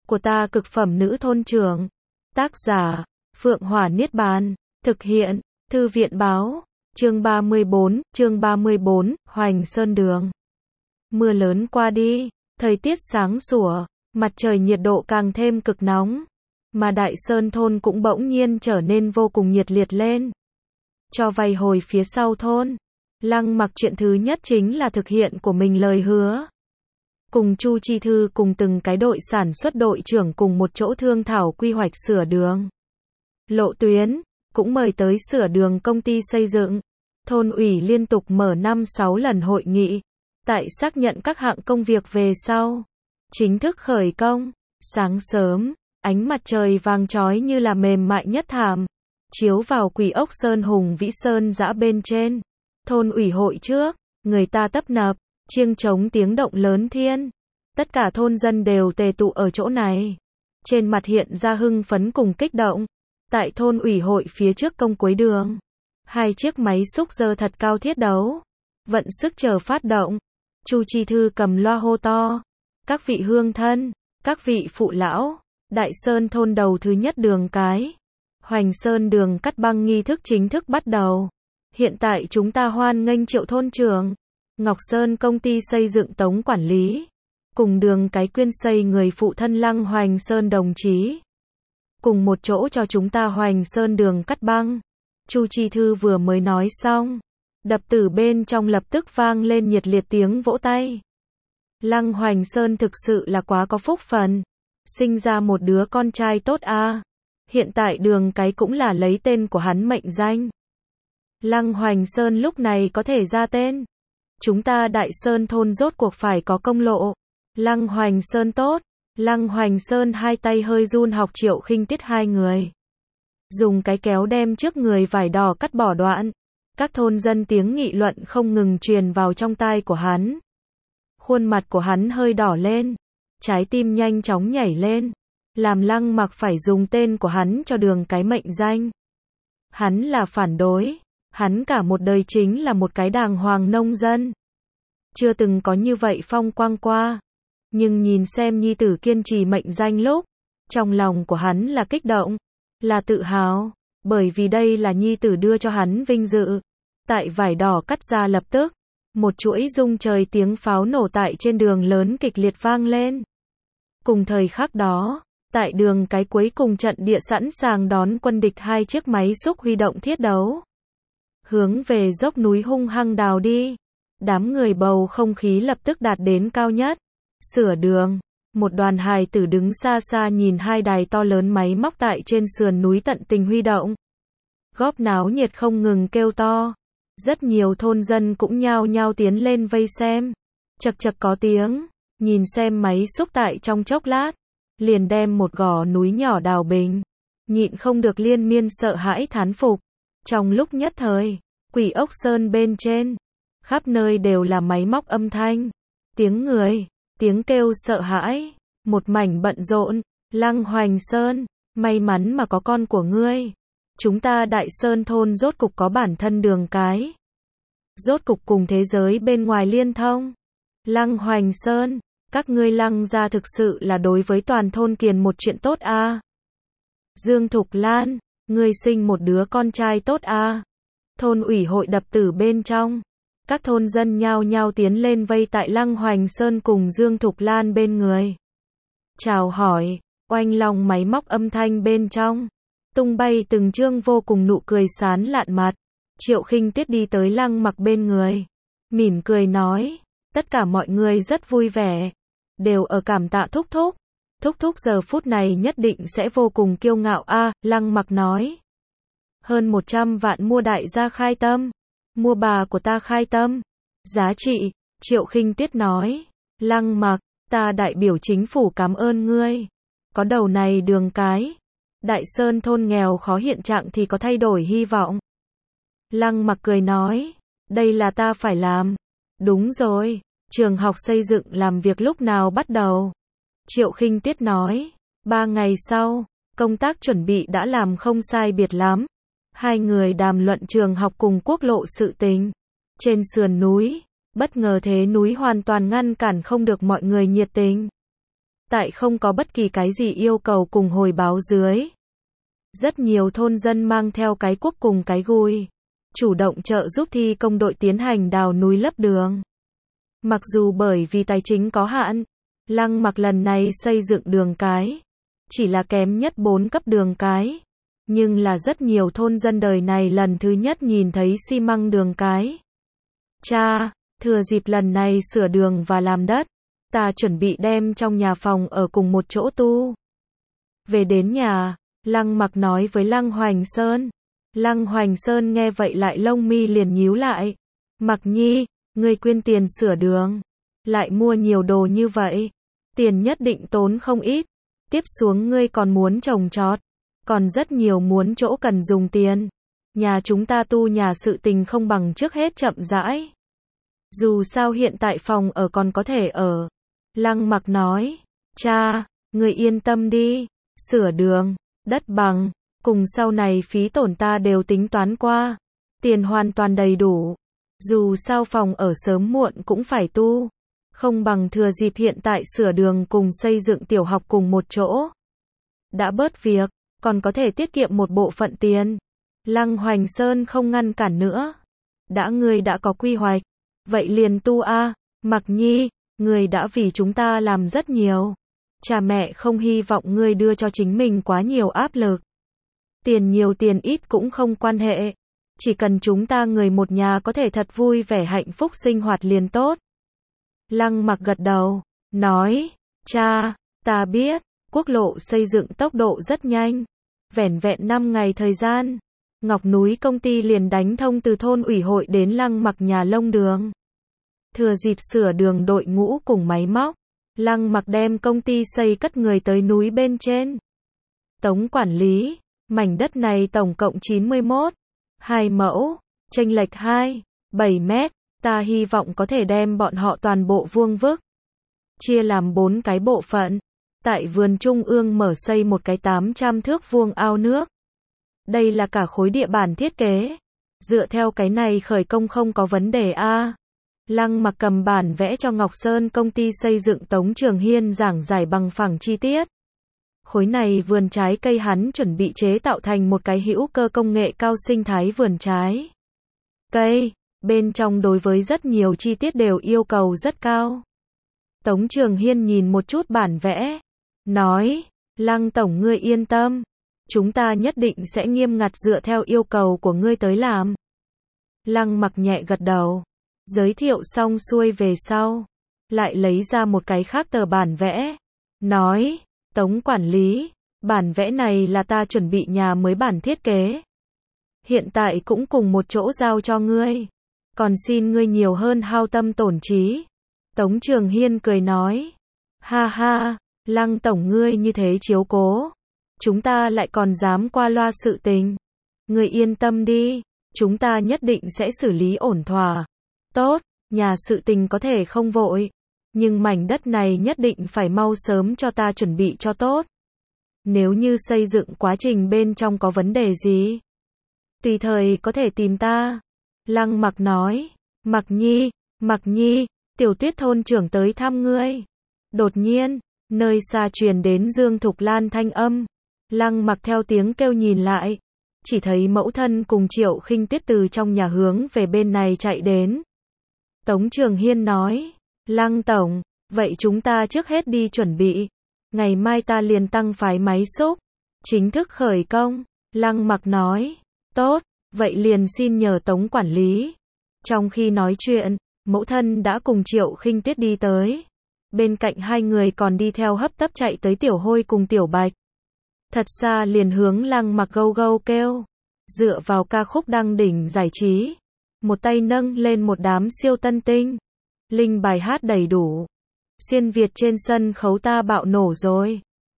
của ta cực phẩm nữ thôn trưởng. Tác giả, Phượng Hỏa Niết Bàn. Thực hiện, Thư viện báo. Chương 34, Hoành Sơn Đường. Mưa lớn qua đi, thời tiết sáng sủa, mặt trời nhiệt độ càng thêm cực nóng. Mà Đại Sơn thôn cũng bỗng nhiên trở nên vô cùng nhiệt liệt lên. Cho vay hồi phía sau thôn, Lăng Mặc chuyện thứ nhất chính là thực hiện của mình lời hứa. Cùng Chu Chi Thư cùng từng cái đội sản xuất đội trưởng cùng một chỗ thương thảo quy hoạch sửa đường. Lộ tuyến, cũng mời tới sửa đường công ty xây dựng. Thôn ủy liên tục mở 5-6 lần hội nghị. Tại xác nhận các hạng công việc về sau. Chính thức khởi công. Sáng sớm, ánh mặt trời vàng chói như là mềm mại nhất thảm. Chiếu vào Quỷ Ốc Sơn hùng vĩ sơn dã bên trên. Thôn ủy hội trước, người ta tấp nập, chiêng trống tiếng động lớn thiên. Tất cả thôn dân đều tề tụ ở chỗ này. Trên mặt hiện ra hưng phấn cùng kích động. Tại thôn ủy hội phía trước công cuối đường. 2 chiếc máy xúc dơ thật cao thiết đấu. Vận sức chờ phát động. Chu Chi Thư cầm loa hô to. Các vị hương thân, các vị phụ lão, Đại Sơn thôn đầu thứ nhất đường cái. Hoành Sơn đường cắt băng nghi thức chính thức bắt đầu. Hiện tại chúng ta hoan nghênh Triệu thôn trưởng, Ngọc Sơn công ty xây dựng tống quản lý. Cùng đường cái quyên xây người phụ thân Lăng Hoành Sơn đồng chí. Cùng một chỗ cho chúng ta Hoành Sơn đường cắt băng. Chu Chi Thư vừa mới nói xong. Đập tử bên trong lập tức vang lên nhiệt liệt tiếng vỗ tay. Lăng Hoành Sơn thực sự là quá có phúc phần. Sinh ra một đứa con trai tốt a. Hiện tại đường cái cũng là lấy tên của hắn mệnh danh. Lăng Hoành Sơn lúc này có thể ra tên. Chúng ta Đại Sơn thôn rốt cuộc phải có công lộ. Lăng Hoành Sơn tốt. Lăng Hoành Sơn hai tay hơi run học Triệu Khinh Tiết hai người. Dùng cái kéo đem trước người vải đỏ cắt bỏ đoạn. Các thôn dân tiếng nghị luận không ngừng truyền vào trong tai của hắn. Khuôn mặt của hắn hơi đỏ lên. Trái tim nhanh chóng nhảy lên. Làm Lăng Mặc phải dùng tên của hắn cho đường cái mệnh danh. Hắn là phản đối. Hắn cả một đời chính là một cái đàng hoàng nông dân. Chưa từng có như vậy phong quang qua. Nhưng nhìn xem nhi tử kiên trì mệnh danh lúc. Trong lòng của hắn là kích động. Là tự hào. Bởi vì đây là nhi tử đưa cho hắn vinh dự. Tại vải đỏ cắt ra lập tức. Một chuỗi rung trời tiếng pháo nổ tại trên đường lớn kịch liệt vang lên. Cùng thời khắc đó. Tại đường cái cuối cùng trận địa sẵn sàng đón quân địch 2 chiếc máy xúc huy động thiết đấu. Hướng về dốc núi hung hăng đào đi. Đám người bầu không khí lập tức đạt đến cao nhất. Sửa đường. Một đoàn hài tử đứng xa xa nhìn 2 đài to lớn máy móc tại trên sườn núi tận tình huy động. Góp náo nhiệt không ngừng kêu to. Rất nhiều thôn dân cũng nhao nhao tiến lên vây xem. Chật chật có tiếng. Nhìn xem máy xúc tại trong chốc lát. Liền đem một gò núi nhỏ đào bình. Nhịn không được liên miên sợ hãi thán phục. Trong lúc nhất thời, Quỷ Ốc Sơn bên trên, khắp nơi đều là máy móc âm thanh, tiếng người, tiếng kêu sợ hãi, một mảnh bận rộn. Lăng Hoành Sơn, may mắn mà có con của ngươi. Chúng ta Đại Sơn thôn rốt cục có bản thân đường cái. Rốt cục cùng thế giới bên ngoài liên thông. Lăng Hoành Sơn, các ngươi Lăng gia thực sự là đối với toàn thôn Kiền một chuyện tốt a. Dương Thục Lan, ngươi sinh một đứa con trai tốt a. Thôn ủy hội đập tử bên trong. Các thôn dân nhao nhao tiến lên vây tại Lăng Hoành Sơn cùng Dương Thục Lan bên người. Chào hỏi, oanh long máy móc âm thanh bên trong. Tung bay từng chương vô cùng nụ cười sán lạn mặt. Triệu Khinh Tiết đi tới Lăng Mặc bên người. Mỉm cười nói, tất cả mọi người rất vui vẻ. Đều ở cảm tạ Thúc Thúc. Thúc Thúc giờ phút này nhất định sẽ vô cùng kiêu ngạo a. Lăng Mặc nói. Hơn 100 vạn mua đại gia khai tâm. Mua bà của ta khai tâm. Giá trị, Triệu Khinh Tiết nói. Lăng Mặc, ta đại biểu chính phủ cảm ơn ngươi. Có đầu này đường cái. Đại Sơn thôn nghèo khó hiện trạng thì có thay đổi hy vọng. Lăng Mặc cười nói. Đây là ta phải làm. Đúng rồi, trường học xây dựng làm việc lúc nào bắt đầu? Triệu Khinh Tiết nói. 3 ngày sau, công tác chuẩn bị đã làm không sai biệt lắm. 2 người đàm luận trường học cùng quốc lộ sự tình. Trên sườn núi, bất ngờ thế núi hoàn toàn ngăn cản không được mọi người nhiệt tình. Tại không có bất kỳ cái gì yêu cầu cùng hồi báo dưới. Rất nhiều thôn dân mang theo cái cuốc cùng cái gùi, chủ động trợ giúp thi công đội tiến hành đào núi lấp đường. Mặc dù bởi vì tài chính có hạn, Lăng Mặc lần này xây dựng đường cái, chỉ là kém nhất 4 cấp đường cái, nhưng là rất nhiều thôn dân đời này lần thứ nhất nhìn thấy xi măng đường cái. Cha, thừa dịp lần này sửa đường và làm đất, ta chuẩn bị đem trong nhà phòng ở cùng một chỗ tu. Về đến nhà, Lăng Mặc nói với Lăng Hoành Sơn. Lăng Hoành Sơn nghe vậy lại lông mi liền nhíu lại. Mặc Nhi, ngươi quyên tiền sửa đường, lại mua nhiều đồ như vậy, tiền nhất định tốn không ít. Tiếp xuống ngươi còn muốn trồng trọt, còn rất nhiều muốn chỗ cần dùng tiền. Nhà chúng ta tu nhà sự tình không bằng trước hết chậm rãi. Dù sao hiện tại phòng ở còn có thể ở. Lăng Mặc nói, cha, ngươi yên tâm đi, sửa đường, đất bằng, cùng sau này phí tổn ta đều tính toán qua. Tiền hoàn toàn đầy đủ. Dù sao phòng ở sớm muộn cũng phải tu. Không bằng thừa dịp hiện tại sửa đường cùng xây dựng tiểu học cùng một chỗ. Đã bớt việc, còn có thể tiết kiệm một bộ phận tiền. Lăng Hoành Sơn không ngăn cản nữa. Ngươi đã có quy hoạch, vậy liền tu a. Mặc Nhi, ngươi đã vì chúng ta làm rất nhiều. Cha mẹ không hy vọng ngươi đưa cho chính mình quá nhiều áp lực. Tiền nhiều tiền ít cũng không quan hệ. Chỉ cần chúng ta người một nhà có thể thật vui vẻ hạnh phúc sinh hoạt liền tốt. Lăng Mặc gật đầu, nói, cha, ta biết, quốc lộ xây dựng tốc độ rất nhanh. Vẻn vẹn 5 ngày thời gian, Ngọc Núi công ty liền đánh thông từ thôn ủy hội đến Lăng Mặc nhà lông đường. Thừa dịp sửa đường đội ngũ cùng máy móc, Lăng Mặc đem công ty xây cất người tới núi bên trên. Tống quản lý, mảnh đất này tổng cộng 91, 2 mẫu, chênh lệch 7 mét, ta hy vọng có thể đem bọn họ toàn bộ vuông vức. Chia làm 4 cái bộ phận. Tại vườn trung ương mở xây một cái 800 thước vuông ao nước. Đây là cả khối địa bản thiết kế. Dựa theo cái này khởi công không có vấn đề a. Lăng Mặc cầm bản vẽ cho Ngọc Sơn công ty xây dựng Tống Trường Hiên giảng giải bằng phẳng chi tiết. Khối này vườn trái cây hắn chuẩn bị chế tạo thành một cái hữu cơ công nghệ cao sinh thái vườn trái cây. Bên trong đối với rất nhiều chi tiết đều yêu cầu rất cao. Tống Trường Hiên nhìn một chút bản vẽ, nói, Lăng tổng ngươi yên tâm, chúng ta nhất định sẽ nghiêm ngặt dựa theo yêu cầu của ngươi tới làm. Lăng Mặc nhẹ gật đầu, giới thiệu xong xuôi về sau, lại lấy ra một cái khác tờ bản vẽ, nói, Tống quản lý, bản vẽ này là ta chuẩn bị nhà mới bản thiết kế. Hiện tại cũng cùng một chỗ giao cho ngươi, còn xin ngươi nhiều hơn hao tâm tổn trí. Tống Trường Hiên cười nói, ha ha, Lăng tổng ngươi như thế chiếu cố, chúng ta lại còn dám qua loa sự tình. Ngươi yên tâm đi, chúng ta nhất định sẽ xử lý ổn thỏa. Tốt, nhà sự tình có thể không vội, nhưng mảnh đất này nhất định phải mau sớm cho ta chuẩn bị cho tốt. Nếu như xây dựng quá trình bên trong có vấn đề gì, tùy thời có thể tìm ta. Lăng Mặc nói, Mặc Nhi, Tiểu Tuyết thôn trưởng tới thăm ngươi. Đột nhiên, nơi xa truyền đến Dương Thục Lan thanh âm. Lăng Mặc theo tiếng kêu nhìn lại, chỉ thấy mẫu thân cùng Triệu Khinh Tuyết từ trong nhà hướng về bên này chạy đến. Tống Trường Hiên nói, Lăng tổng, vậy chúng ta trước hết đi chuẩn bị. Ngày mai ta liền tăng phái máy xúc, chính thức khởi công. Lăng Mặc nói, tốt, vậy liền xin nhờ Tống quản lý. Trong khi nói chuyện, mẫu thân đã cùng Triệu Khinh Tuyết đi tới. Bên cạnh hai người còn đi theo hấp tấp chạy tới Tiểu Hôi cùng Tiểu Bạch. Thật xa liền hướng Lăng Mặc gâu gâu kêu. Dựa vào ca khúc đăng đỉnh giải trí, một tay nâng lên một đám siêu tân tinh. Linh bài hát đầy đủ. Xuyên Việt trên sân khấu ta bạo nổ rồi.